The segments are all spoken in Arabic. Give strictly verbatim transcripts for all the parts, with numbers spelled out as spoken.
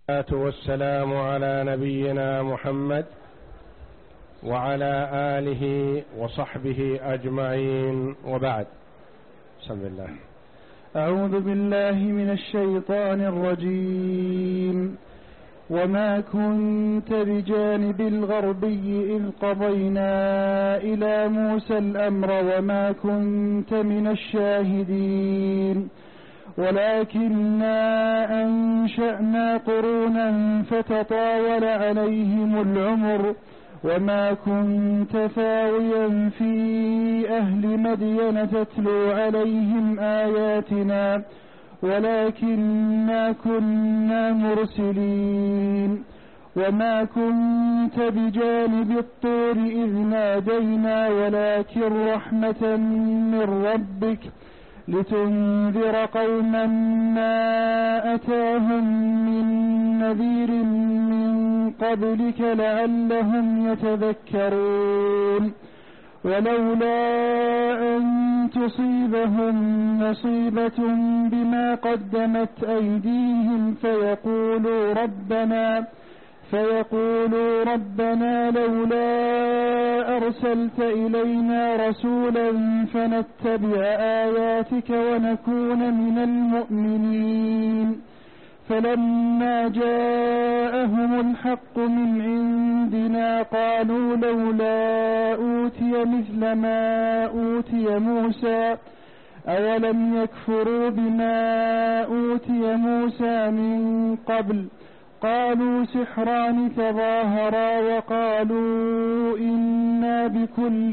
والصلاة والسلام على نبينا محمد وعلى آله وصحبه أجمعين، وبعد. بسم الله. أعوذ بالله من الشيطان الرجيم. وما كنت بجانب الغربي إذ قضينا إلى موسى الأمر وما كنت من الشاهدين ولكننا أنشأنا قرونا فتطاول عليهم العمر وما كنت ثاويا في أهل مدين تتلو عليهم آياتنا ولكننا كنا مرسلين. وما كنت بجانب الطور إذ نادينا ولكن رحمة من ربك لتنذر قوما ما أتاهم من نذير من قبلك لعلهم يتذكرون. ولولا أن تصيبهم مصيبة بما قدمت أيديهم فيقولوا ربنا فيقولوا ربنا لولا أرسلت إلينا رسولا فنتبع آياتك ونكون من المؤمنين. فلما جاءهم الحق من عندنا قالوا لولا أوتي مثل ما أوتي موسى أولم يكفروا بما أوتي موسى من قبل قالوا سحران تظاهرا وقالوا إنا بكل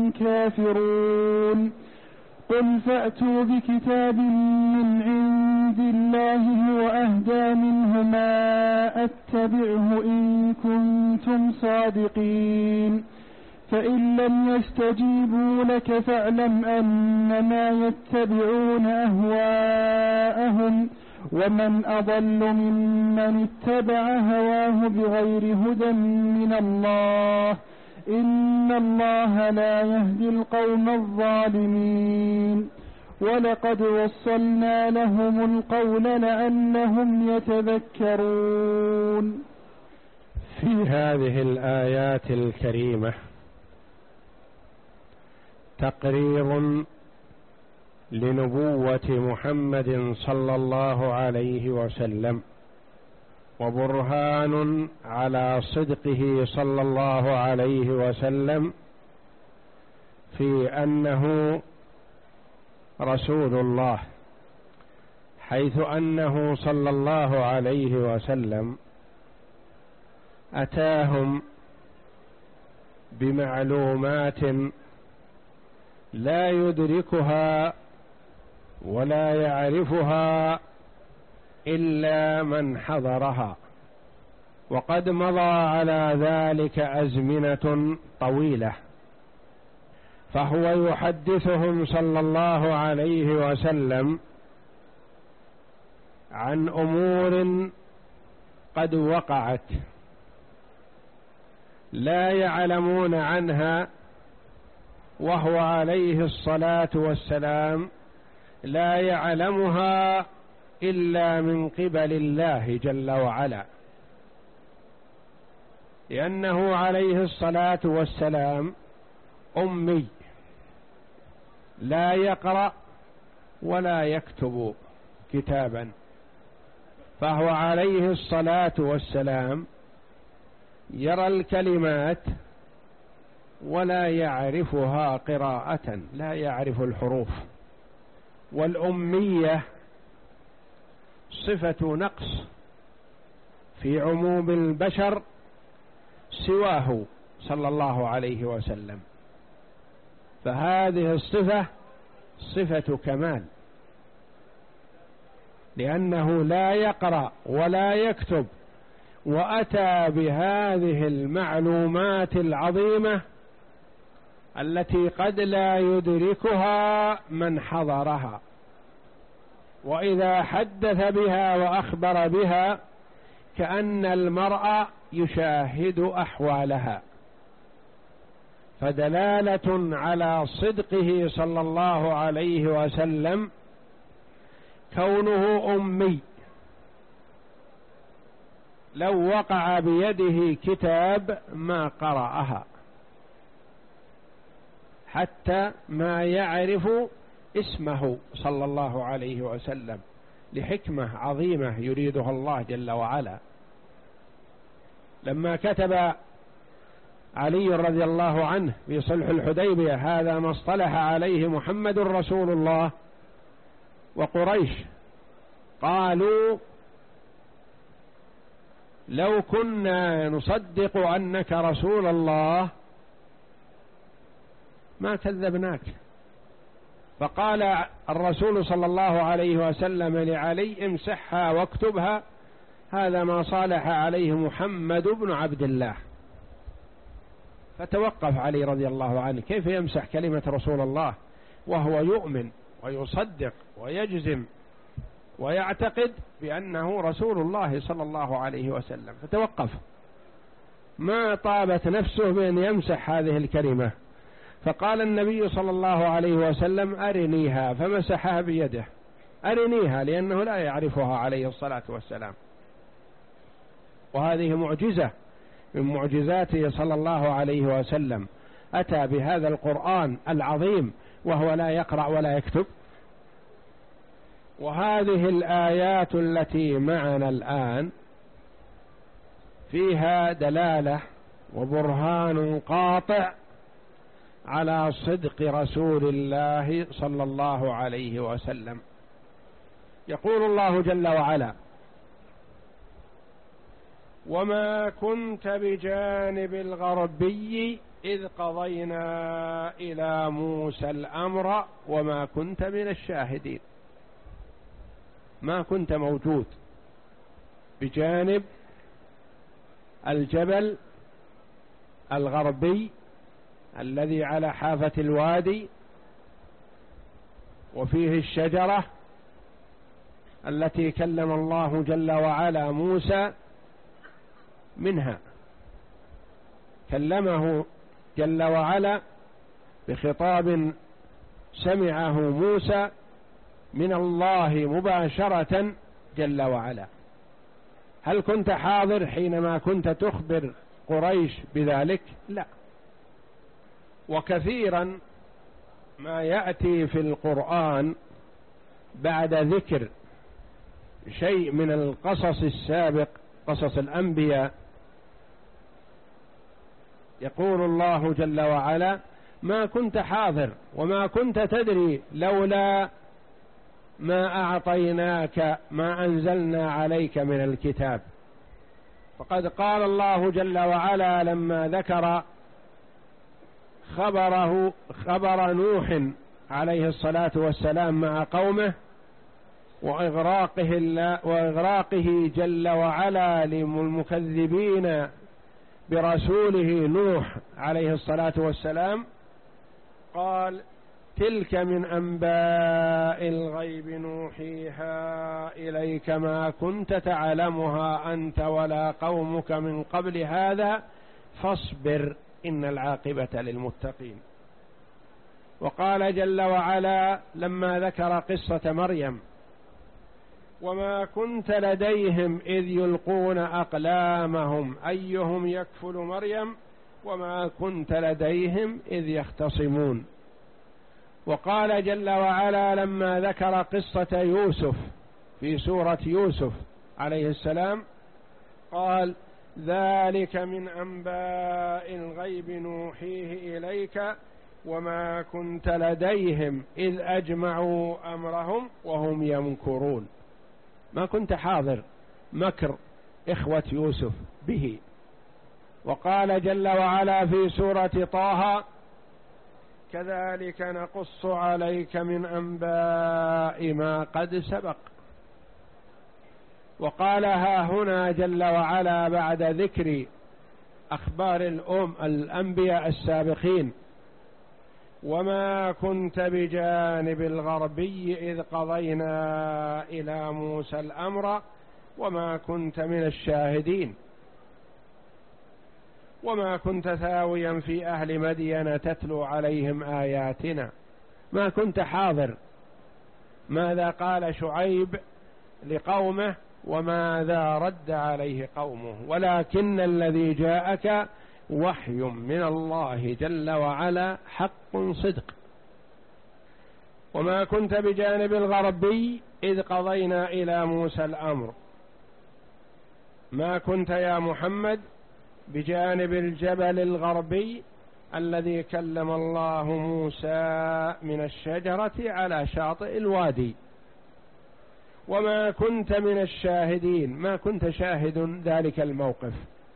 كافرون. قل فأتوا بكتاب من عند الله هو أهدى منه ما أتبعه إن كنتم صادقين. فإن لم يستجيبوا لك فاعلم أنما يتبعون أهواءهم ومن أضل ممن اتبع هواه بغير هدى من الله إن الله لا يهدي القوم الظالمين. ولقد وصلنا لهم القول لعلهم يتذكرون. في هذه الآيات الكريمة تقرير لنبوة محمد صلى الله عليه وسلم وبرهان على صدقه صلى الله عليه وسلم في أنه رسول الله، حيث أنه صلى الله عليه وسلم أتاهم بمعلومات لا يدركها ولا يعرفها إلا من حضرها، وقد مضى على ذلك أزمنة طويلة، فهو يحدثهم صلى الله عليه وسلم عن أمور قد وقعت لا يعلمون عنها، وهو عليه الصلاة والسلام لا يعلمها إلا من قبل الله جل وعلا، لأنه عليه الصلاة والسلام أمي لا يقرأ ولا يكتب كتابا، فهو عليه الصلاة والسلام يرى الكلمات ولا يعرفها قراءة، لا يعرف الحروف. والأمية صفة نقص في عموم البشر سواه صلى الله عليه وسلم، فهذه الصفة صفة كمال، لأنه لا يقرأ ولا يكتب، وأتى بهذه المعلومات العظيمة التي قد لا يدركها من حضرها، وإذا حدث بها وأخبر بها كأن المرء يشاهد أحوالها، فدلالة على صدقه صلى الله عليه وسلم كونه أمي لو وقع بيده كتاب ما قرأها حتى ما يعرف اسمه صلى الله عليه وسلم، لحكمة عظيمة يريدها الله جل وعلا. لما كتب علي رضي الله عنه في صلح الحديبية: هذا ما اصطلح عليه محمد رسول الله وقريش، قالوا: لو كنا نصدق أنك رسول الله ما كذبناك. فقال الرسول صلى الله عليه وسلم لعلي: امسحها واكتبها، هذا ما صالح عليه محمد بن عبد الله. فتوقف علي رضي الله عنه، كيف يمسح كلمة رسول الله وهو يؤمن ويصدق ويجزم ويعتقد بأنه رسول الله صلى الله عليه وسلم؟ فتوقف، ما طابت نفسه بأن يمسح هذه الكلمة. فقال النبي صلى الله عليه وسلم: أرنيها، فمسحها بيده. أرنيها، لأنه لا يعرفها عليه الصلاة والسلام. وهذه معجزة من معجزاته صلى الله عليه وسلم، أتى بهذا القرآن العظيم وهو لا يقرأ ولا يكتب. وهذه الآيات التي معنا الآن فيها دلالة وبرهان قاطع على صدق رسول الله صلى الله عليه وسلم. يقول الله جل وعلا: وما كنت بجانب الغربي إذ قضينا إلى موسى الأمر وما كنت من الشاهدين. ما كنت موجود بجانب الجبل الغربي الذي على حافة الوادي، وفيه الشجرة التي كلم الله جل وعلا موسى منها. كلمه جل وعلا بخطاب سمعه موسى من الله مباشرة جل وعلا. هل كنت حاضر حينما كنت تخبر قريش بذلك؟ لا. وكثيرا ما يأتي في القرآن بعد ذكر شيء من القصص السابق، قصص الأنبياء، يقول الله جل وعلا: ما كنت حاضر وما كنت تدري لولا ما أعطيناك ما أنزلنا عليك من الكتاب. فقد قال الله جل وعلا لما ذكر خبره خبر نوح عليه الصلاة والسلام مع قومه وإغراقه, وإغراقه جل وعلا للمكذبين برسوله نوح عليه الصلاة والسلام، قال: تلك من أنباء الغيب نوحيها إليك ما كنت تعلمها أنت ولا قومك من قبل هذا فاصبر إن العاقبة للمتقين. وقال جل وعلا لما ذكر قصة مريم: وما كنت لديهم إذ يلقون أقلامهم أيهم يكفل مريم وما كنت لديهم إذ يختصمون. وقال جل وعلا لما ذكر قصة يوسف في سورة يوسف عليه السلام، قال: ذلك من أنباء الغيب نوحيه إليك وما كنت لديهم إذ أجمعوا أمرهم وهم يمكرون. ما كنت حاضر مكر إخوة يوسف به. وقال جل وعلا في سورة طه: كذلك نقص عليك من أنباء ما قد سبق. وقال ها هنا جل وعلا بعد ذكر أخبار الأم الأنبياء السابقين: وما كنت بجانب الغربي إذ قضينا إلى موسى الأمر وما كنت من الشاهدين وما كنت ثاويا في أهل مدين تتلو عليهم آياتنا. ما كنت حاضر. ماذا قال شعيب لقومه وماذا رد عليه قومه، ولكن الذي جاءك وحي من الله جل وعلا حق صدق. وما كنت بجانب الغربي إذ قضينا إلى موسى الأمر، ما كنت يا محمد بجانب الجبل الغربي الذي كلم الله موسى من الشجرة على شاطئ الوادي، وما كنت من الشاهدين، ما كنت شاهد ذلك الموقف،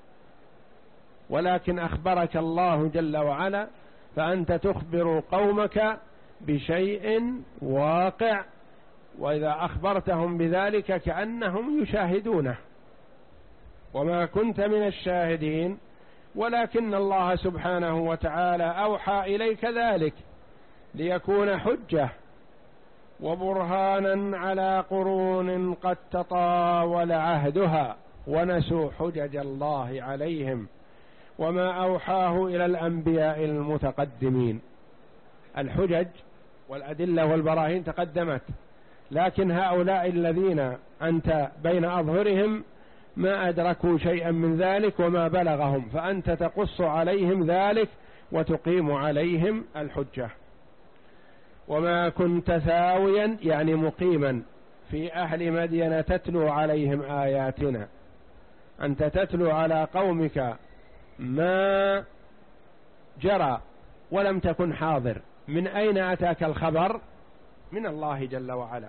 ولكن أخبرك الله جل وعلا، فأنت تخبر قومك بشيء واقع، وإذا أخبرتهم بذلك كأنهم يشاهدونه. وما كنت من الشاهدين، ولكن الله سبحانه وتعالى أوحى إليك ذلك ليكون حجة وبرهانا على قرون قد تطاول عهدها ونسوا حجج الله عليهم، وما أوحاه إلى الأنبياء المتقدمين. الحجج والأدلة والبراهين تقدمت، لكن هؤلاء الذين أنت بين أظهرهم ما أدركوا شيئا من ذلك وما بلغهم، فأنت تقص عليهم ذلك وتقيم عليهم الحجة. وما كنت ثاويا يعني مقيما في أهل مدين تتلو عليهم آياتنا، أنت تتلو على قومك ما جرى ولم تكن حاضر. من أين أتاك الخبر؟ من الله جل وعلا.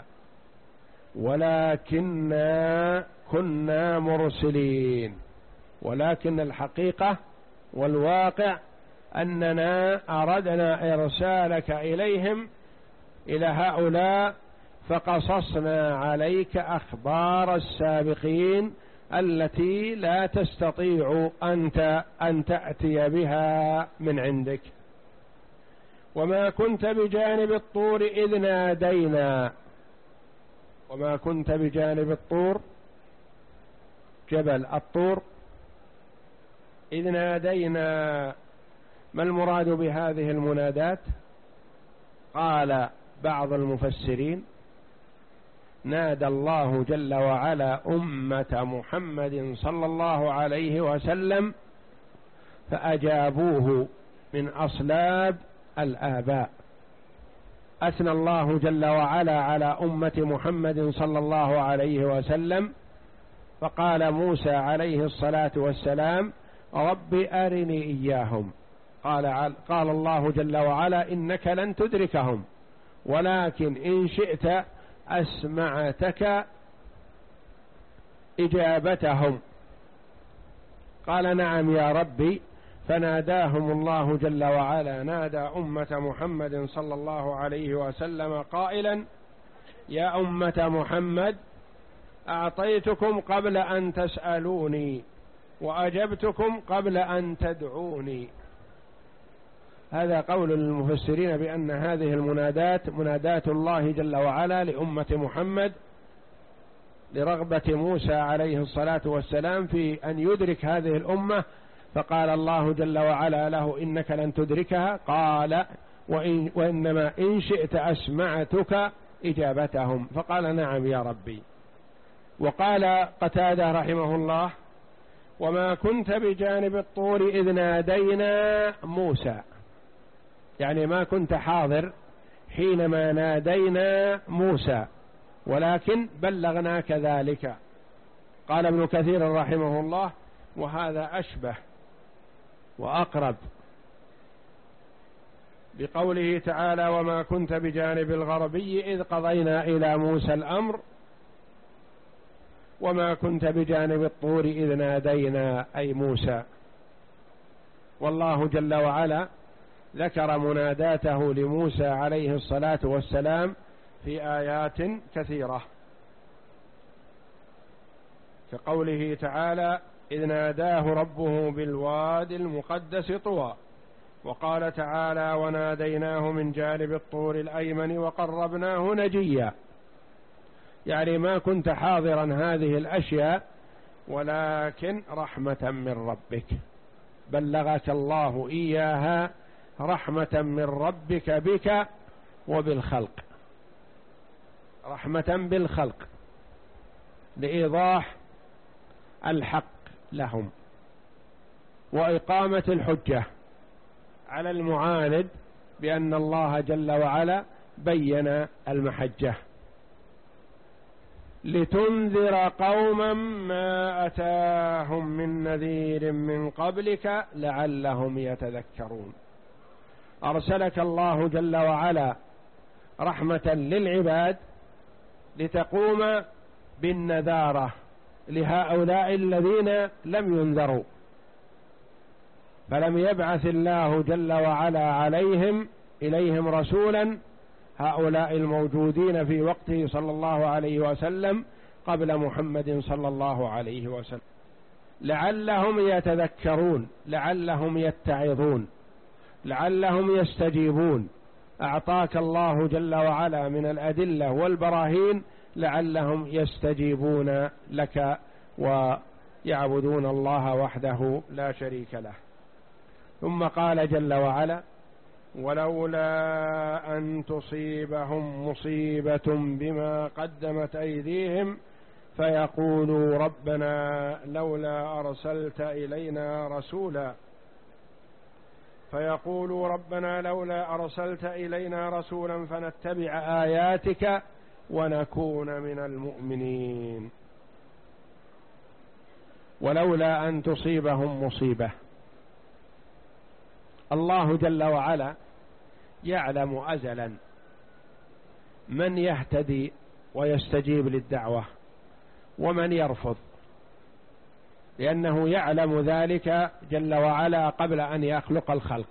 ولكننا كنا مرسلين، ولكن الحقيقة والواقع أننا أردنا إرسالك إليهم إلى هؤلاء، فقصصنا عليك أخبار السابقين التي لا تستطيع أنت أن تأتي بها من عندك. وما كنت بجانب الطور إذ نادينا، وما كنت بجانب الطور جبل الطور إذ نادينا. ما المراد بهذه المنادات؟ قال بعض المفسرين: نادى الله جل وعلا أمة محمد صلى الله عليه وسلم فأجابوه من أصلاب الآباء. أثنى الله جل وعلا على أمة محمد صلى الله عليه وسلم، فقال موسى عليه الصلاة والسلام: رب أرني إياهم. قال, قال الله جل وعلا: إنك لن تدركهم، ولكن إن شئت أسمعتك إجابتهم. قال: نعم يا ربي. فناداهم الله جل وعلا، نادى أمة محمد صلى الله عليه وسلم قائلا: يا أمة محمد، أعطيتكم قبل أن تسألوني، وأجبتكم قبل أن تدعوني. هذا قول المفسرين بأن هذه المنادات منادات الله جل وعلا لأمة محمد لرغبة موسى عليه الصلاة والسلام في أن يدرك هذه الأمة، فقال الله جل وعلا له: إنك لن تدركها. قال: وإن وإنما إن شئت أسمعتك إجابتهم. فقال: نعم يا ربي. وقال قتادة رحمه الله: وما كنت بجانب الطور إذ نادينا موسى، يعني ما كنت حاضر حينما نادينا موسى، ولكن بلغناك ذلك. قال ابن كثير رحمه الله: وهذا أشبه وأقرب بقوله تعالى: وما كنت بجانب الغربي إذ قضينا إلى موسى الأمر، وما كنت بجانب الطور إذ نادينا أي موسى. والله جل وعلا ذكر مناداته لموسى عليه الصلاة والسلام في آيات كثيرة، كقوله تعالى: إذ ناداه ربه بالواد المقدس طوى. وقال تعالى: وناديناه من جانب الطور الأيمن وقربناه نجيا. يعني ما كنت حاضرا هذه الأشياء، ولكن رحمة من ربك بلغك الله إياها، رحمة من ربك بك وبالخلق، رحمة بالخلق. لإيضاح الحق لهم وإقامة الحجة على المعاند بأن الله جل وعلا بين المحجة. لتنذر قوما ما أتاهم من نذير من قبلك لعلهم يتذكرون. أرسلك الله جل وعلا رحمة للعباد لتقوم بالنذارة لهؤلاء الذين لم ينذروا، فلم يبعث الله جل وعلا عليهم إليهم رسولا، هؤلاء الموجودين في وقته صلى الله عليه وسلم قبل محمد صلى الله عليه وسلم، لعلهم يتذكرون، لعلهم يتعظون، لعلهم يستجيبون. أعطاك الله جل وعلا من الأدلة والبراهين لعلهم يستجيبون لك ويعبدون الله وحده لا شريك له. ثم قال جل وعلا: ولولا أن تصيبهم مصيبة بما قدمت أيديهم فيقولوا ربنا لولا أرسلت إلينا رسولا فيقولوا ربنا لولا أرسلت إلينا رسولا فنتبع آياتك ونكون من المؤمنين. ولولا أن تصيبهم مصيبة، الله جل وعلا يعلم أزلا من يهتدي ويستجيب للدعوة ومن يرفض، لأنه يعلم ذلك جل وعلا قبل أن يخلق الخلق.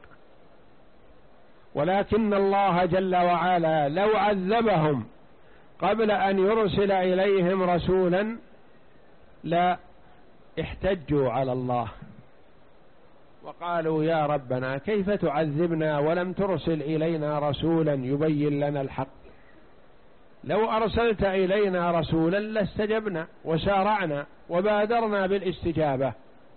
ولكن الله جل وعلا لو عذبهم قبل أن يرسل إليهم رسولا لا احتجوا على الله وقالوا يا ربنا كيف تعذبنا ولم ترسل إلينا رسولا يبين لنا الحق؟ لو أرسلت إلينا رسولا لاستجبنا وسارعنا وبادرنا بالاستجابة.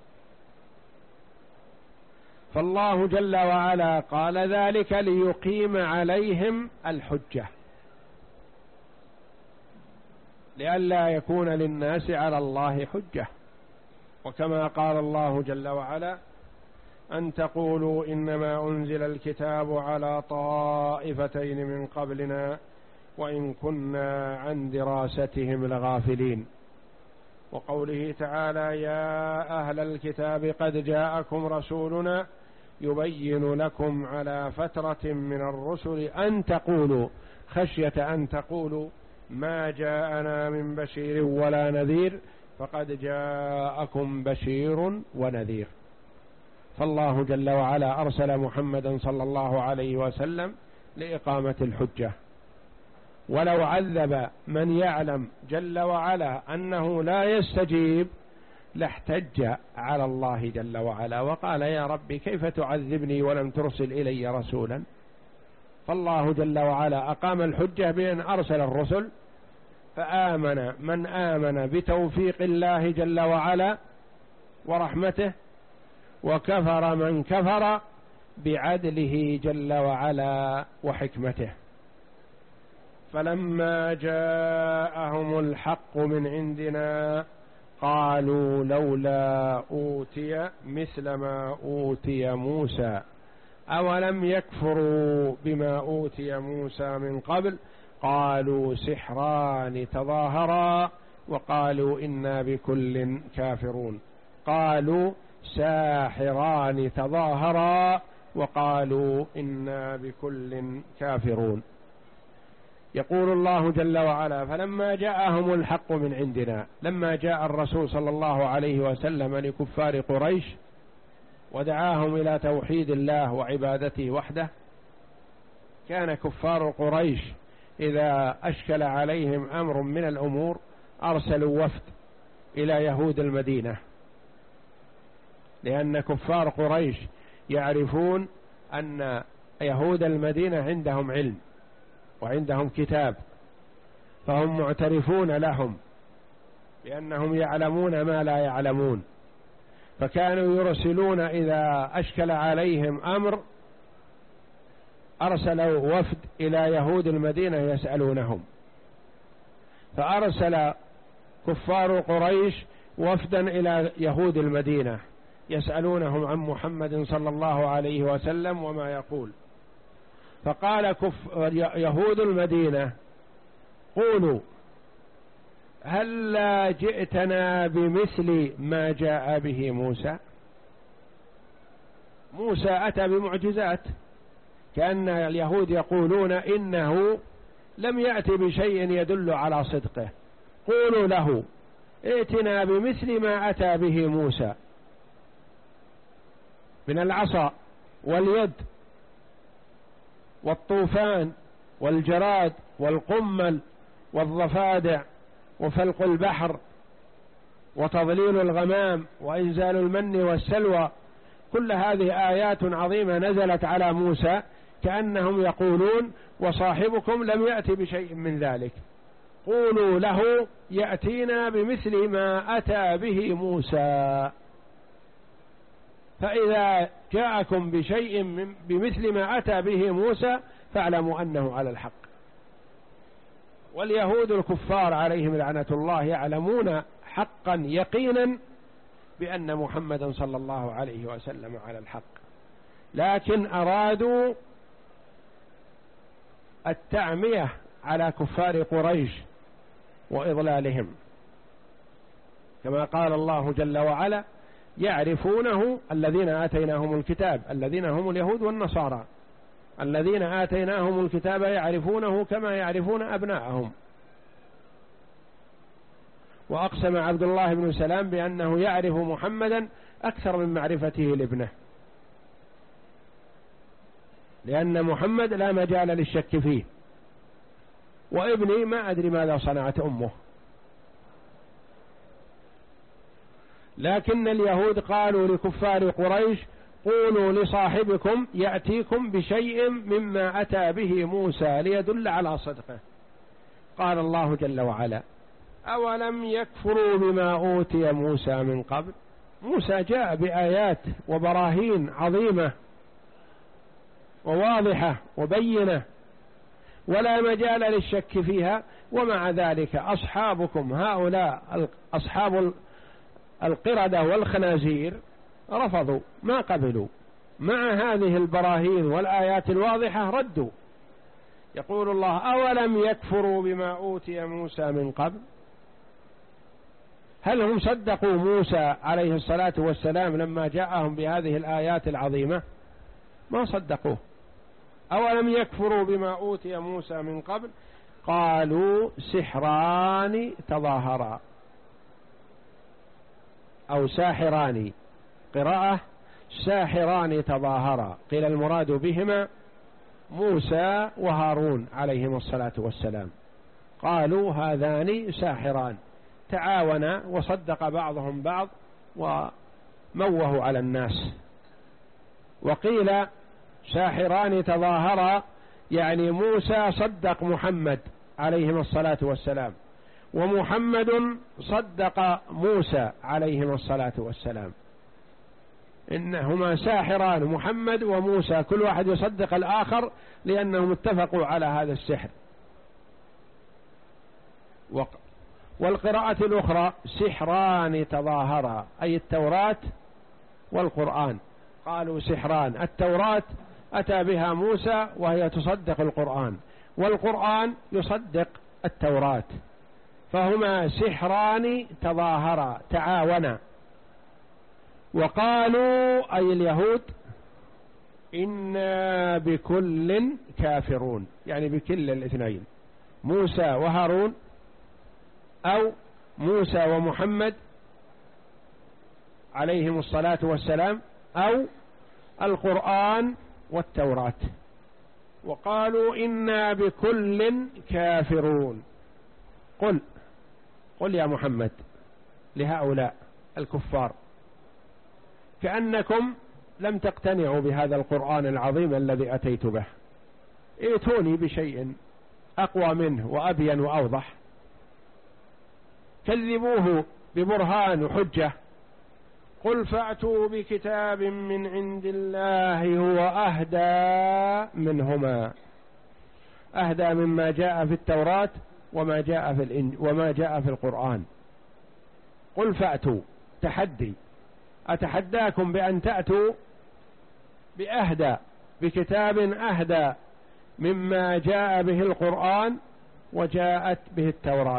فالله جل وعلا قال ذلك ليقيم عليهم الحجة، لئلا يكون للناس على الله حجة. وكما قال الله جل وعلا: أن تقولوا إنما أنزل الكتاب على طائفتين من قبلنا وإن كنا عن دراستهم لغافلين. وقوله تعالى: يا أهل الكتاب قد جاءكم رسولنا يبين لكم على فترة من الرسل أن تقولوا، خشية أن تقولوا ما جاءنا من بشير ولا نذير فقد جاءكم بشير ونذير. فالله جل وعلا أرسل محمدا صلى الله عليه وسلم لإقامة الحجة. ولو عذب من يعلم جل وعلا أنه لا يستجيب لاحتج على الله جل وعلا وقال يا ربي كيف تعذبني ولم ترسل إلي رسولا؟ فالله جل وعلا أقام الحجة بأن أرسل الرسل، فآمن من آمن بتوفيق الله جل وعلا ورحمته، وكفر من كفر بعدله جل وعلا وحكمته. فلما جاءهم الحق من عندنا قالوا لولا أوتي مثل ما أوتي موسى أولم يكفروا بما أوتي موسى من قبل قالوا سحران تظاهرا وقالوا إنا بكل كافرون. قالوا ساحران تظاهرا وقالوا إنا بكل كافرون. يقول الله جل وعلا: فلما جاءهم الحق من عندنا، لما جاء الرسول صلى الله عليه وسلم لكفار قريش ودعاهم إلى توحيد الله وعبادته وحده، كان كفار قريش إذا أشكل عليهم أمر من الأمور أرسلوا وفد إلى يهود المدينة، لأن كفار قريش يعرفون أن يهود المدينة عندهم علم وعندهم كتاب، فهم معترفون لهم لأنهم يعلمون ما لا يعلمون، فكانوا يرسلون إذا أشكل عليهم أمر أرسلوا وفد إلى يهود المدينة يسألونهم. فأرسل كفار قريش وفدا إلى يهود المدينة يسألونهم عن محمد صلى الله عليه وسلم وما يقول، فقال كف يهود المدينة: قولوا هل لا جئتنا بمثل ما جاء به موسى؟ موسى أتى بمعجزات، كأن اليهود يقولون إنه لم يأتي بشيء يدل على صدقه. قولوا له ائتنا بمثل ما أتى به موسى من العصا واليد والطوفان والجراد والقمل والضفادع وفلق البحر وتضليل الغمام وإنزال المن والسلوى، كل هذه آيات عظيمة نزلت على موسى، كأنهم يقولون وصاحبكم لم يأتي بشيء من ذلك. قولوا له يأتينا بمثل ما أتى به موسى، فإذا جاءكم بشيء من بمثل ما أتى به موسى فاعلموا أنه على الحق. واليهود الكفار عليهم لعنة الله يعلمون حقا يقينا بأن محمدا صلى الله عليه وسلم على الحق، لكن أرادوا التعمية على كفار قريش وإضلالهم، كما قال الله جل وعلا: يعرفونه الذين آتيناهم الكتاب، الذين هم اليهود والنصارى، الذين آتيناهم الكتاب يعرفونه كما يعرفون أبناءهم. وأقسم عبد الله بن سلام بأنه يعرف محمدا أكثر من معرفته لابنه، لأن محمد لا مجال للشك فيه، وابني ما أدري ماذا صنعت أمه. لكن اليهود قالوا لكفار قريش: قولوا لصاحبكم يأتيكم بشيء مما أتى به موسى ليدل على صدقه. قال الله جل وعلا: أولم يكفروا بما أوتي موسى من قبل؟ موسى جاء بآيات وبراهين عظيمة وواضحة وبينة ولا مجال للشك فيها، ومع ذلك أصحابكم هؤلاء أصحاب القردة والخنازير رفضوا، ما قبلوا، مع هذه البراهين والآيات الواضحة ردوا. يقول الله: أولم يكفروا بما أوتي موسى من قبل؟ هل هم صدقوا موسى عليه الصلاة والسلام لما جاءهم بهذه الآيات العظيمة؟ ما صدقوه. أولم يكفروا بما أوتي موسى من قبل؟ قالوا سحران تظاهرا، أو ساحران، قراءة ساحران تظاهرا، قيل المراد بهما موسى وهارون عليهم الصلاة والسلام. قالوا هذان ساحران تعاونا وصدق بعضهم بعض وموه على الناس. وقيل ساحران تظاهرا يعني موسى صدق محمد عليهم الصلاة والسلام، ومحمد صدق موسى عليهم الصلاة والسلام. إنهما ساحران، محمد وموسى، كل واحد يصدق الآخر لأنهم اتفقوا على هذا السحر. والقراءة الأخرى سحران تظاهرا، أي التوراة والقرآن. قالوا سحران، التوراة أتى بها موسى وهي تصدق القرآن، والقرآن يصدق التوراة، فهما سحران تظاهرا تعاونا. وقالوا أي اليهود: إنا بكل كافرون، يعني بكل الاثنين، موسى وهارون أو موسى ومحمد عليهم الصلاة والسلام، أو القرآن والتوراة. وقالوا إنا بكل كافرون. قل قل يا محمد لهؤلاء الكفار: كأنكم لم تقتنعوا بهذا القرآن العظيم الذي أتيت به، ائتوني بشيء أقوى منه وأبين وأوضح، كذبوه ببرهان وحجة. قل فأتوا بكتاب من عند الله هو أهدى منهما، أهدى مما جاء في التوراة وما جاء في الإنج وما جاء في القرآن. قل فأتوا تحدي، أتحداكم بأن تأتوا بأهدى بكتاب أهدى مما جاء به القرآن وجاءت به التوراة،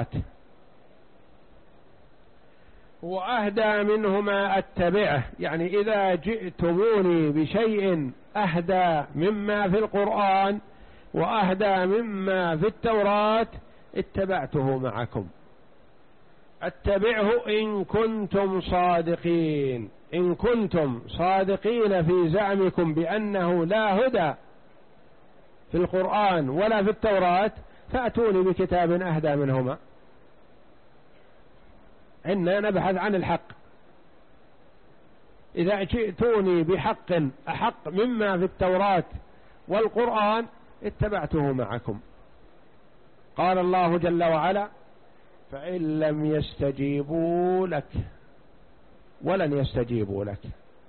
وأهدى منهما أتبعه، يعني إذا جئتموني بشيء أهدى مما في القرآن وأهدى مما في التوراة اتبعته معكم. اتبعه إن كنتم صادقين، إن كنتم صادقين في زعمكم بأنه لا هدى في القرآن ولا في التوراة فأتوني بكتاب أهدى منهما، إننا نبحث عن الحق. إذا جئتوني بحق أحق مما في التوراة والقرآن اتبعته معكم. قال الله جل وعلا: فإن لم يستجيبوا لك ولن يستجيبوا لك.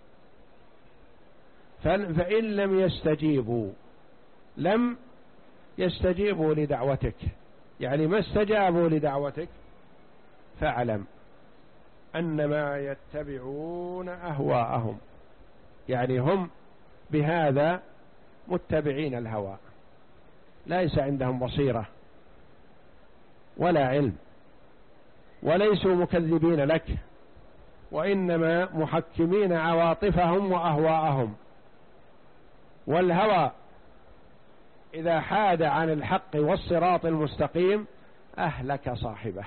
فإن لم يستجيبوا، لم يستجيبوا لدعوتك، يعني ما استجابوا لدعوتك، فاعلم أنما يتبعون أهواءهم، يعني هم بهذا متبعين الهوى، ليس عندهم بصيرة ولا علم، وليسوا مكذبين لك، وإنما محكمين عواطفهم وأهواءهم. والهوى إذا حاد عن الحق والصراط المستقيم أهلك صاحبه.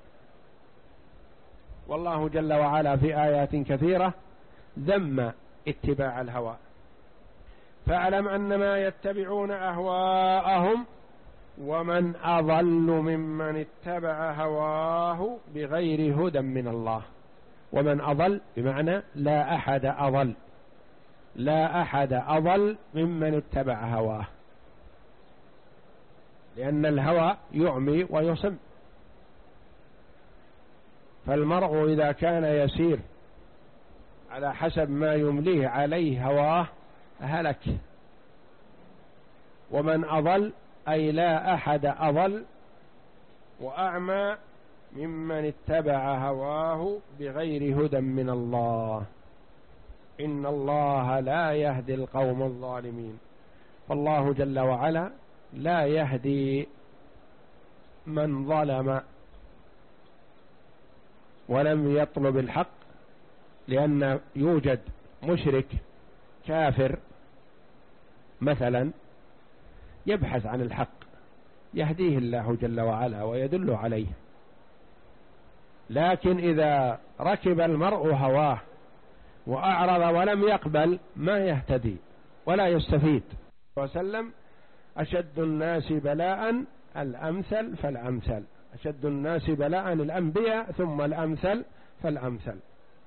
والله جل وعلا في آيات كثيرة ذم اتباع الهوى. فاعلم أنما يتبعون أهواءهم ومن أضل ممن اتبع هواه بغير هدى من الله. ومن أضل بمعنى لا أحد أضل، لا أحد أضل ممن اتبع هواه، لأن الهوى يعمي ويصم. فالمرء إذا كان يسير على حسب ما يمليه عليه هواه هلك. ومن أضل أي لا أحد أضل وأعمى ممن اتبع هواه بغير هدى من الله، إن الله لا يهدي القوم الظالمين. فالله جل وعلا لا يهدي من ظلم ولم يطلب الحق، لأن يوجد مشرك كافر مثلا يبحث عن الحق يهديه الله جل وعلا ويدل عليه، لكن إذا ركب المرء هواه وأعرض ولم يقبل ما يهتدي ولا يستفيد. وسلم: أشد الناس بلاء الأمثل فالأمثل، أشد الناس بلاء الأنبياء ثم الأمثل فالأمثل.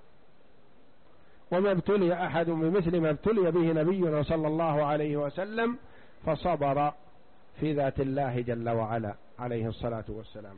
وما ابتلي أحد بمثل ما ابتلي به نبينا صلى الله عليه وسلم فصبر في ذات الله جل وعلا عليه الصلاة والسلام.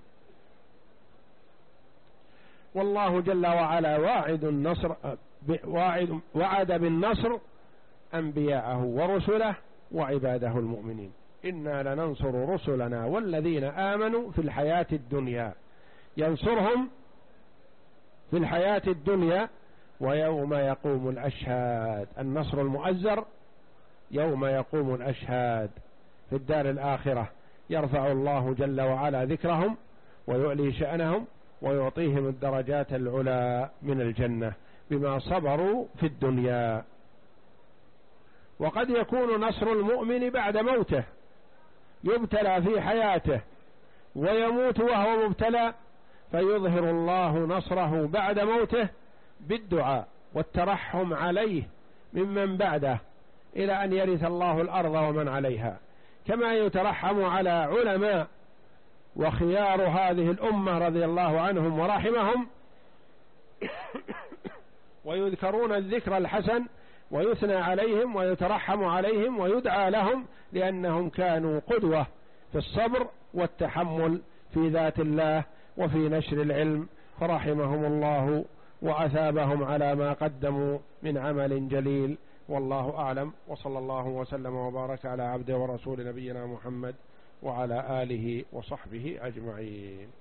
والله جل وعلا واعد النصر، واعد وعد بالنصر أنبياءه ورسله وعباده المؤمنين. إنا لننصر رسلنا والذين آمنوا في الحياة الدنيا، ينصرهم في الحياة الدنيا ويوم يقوم الأشهاد. النصر المؤزر يوم يقوم الأشهاد في الدار الآخرة، يرفع الله جل وعلا ذكرهم ويعلي شأنهم ويعطيهم الدرجات العلى من الجنة بما صبروا في الدنيا. وقد يكون نصر المؤمن بعد موته، يبتلى في حياته ويموت وهو مبتلى، فيظهر الله نصره بعد موته بالدعاء والترحم عليه ممن بعده إلى أن يرث الله الأرض ومن عليها، كما يترحم على علماء وخيار هذه الأمة رضي الله عنهم ورحمهم ويذكرون الذكر الحسن ويثنى عليهم ويترحم عليهم ويدعى لهم، لأنهم كانوا قدوة في الصبر والتحمل في ذات الله وفي نشر العلم، فرحمهم الله وأثابهم على ما قدموا من عمل جليل. والله أعلم، وصلى الله وسلم وبارك على عبده ورسول نبينا محمد وعلى آله وصحبه أجمعين.